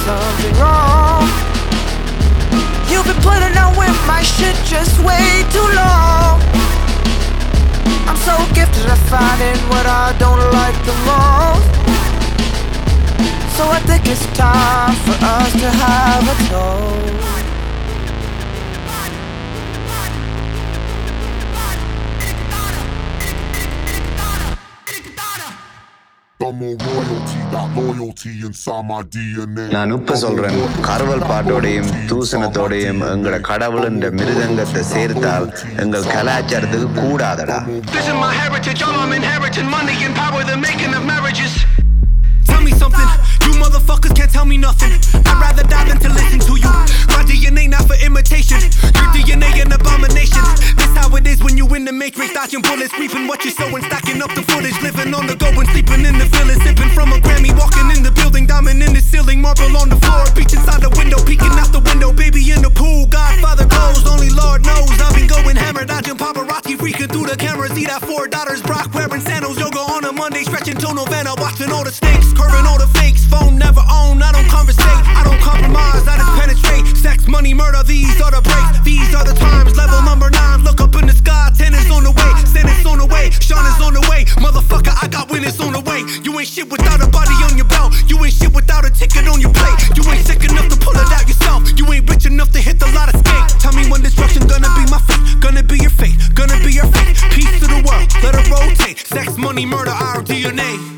something wrong. You've been putting out with my shit just way too long. I'm so gifted at finding what I don't like the most. So I think it's time for us to have a toast. I'm on royalty, got loyalty inside my DNA. நான் இப்ப சொல்றேன், கருவல் பாட்டோடையும் தூசணத்தோடையும் எங்களோட கடவுள் என்ற மிருதங்கத்தை சேர்த்தால் எங்கள் கலாச்சாரத்துக்கு கூடாதடா. This is my heritage, all I'm inheriting, money and power, the making of marriages. Tell me something, you motherfuckers can't tell me nothing. I'd rather die than to listen to you. My DNA not for imitation, your DNA an abomination. This how it is when you in the matrix, dodging bullets, reaping what you're sowing, stacking up the footage, living on the go and sleeping in the village, sipping from a Grammy, walking in the building, diamond in the ceiling, marble on the floor, beach inside the window, peeking out the window, baby in the pool, Godfather goes, only Lord knows. I've been going hammer, dodging paparazzi, freaking through the cameras, eat at 4 daughters, Brock wearing sandals, yoga on a Monday, stretching till November, watching all the snakes, curving all the fakes, phone never own, I don't conversate, I don't compromise, I just penetrate, sex, money, murder, these are the breaks, these are the times, level number 9, look up in the sky, 10 is on the way, 10 is on the way, Sean is on the way, motherfucker, I got winners on the way, you ain't shit without a body on your belt, you ain't shit without a ticket on your plate, you ain't sick enough to pull it out yourself, you ain't rich enough to hit the lot of skate, tell me when destruction gonna be my fate, gonna be your fate, gonna be your fate, peace to the world, let it rotate, sex, money, murder, our DNA.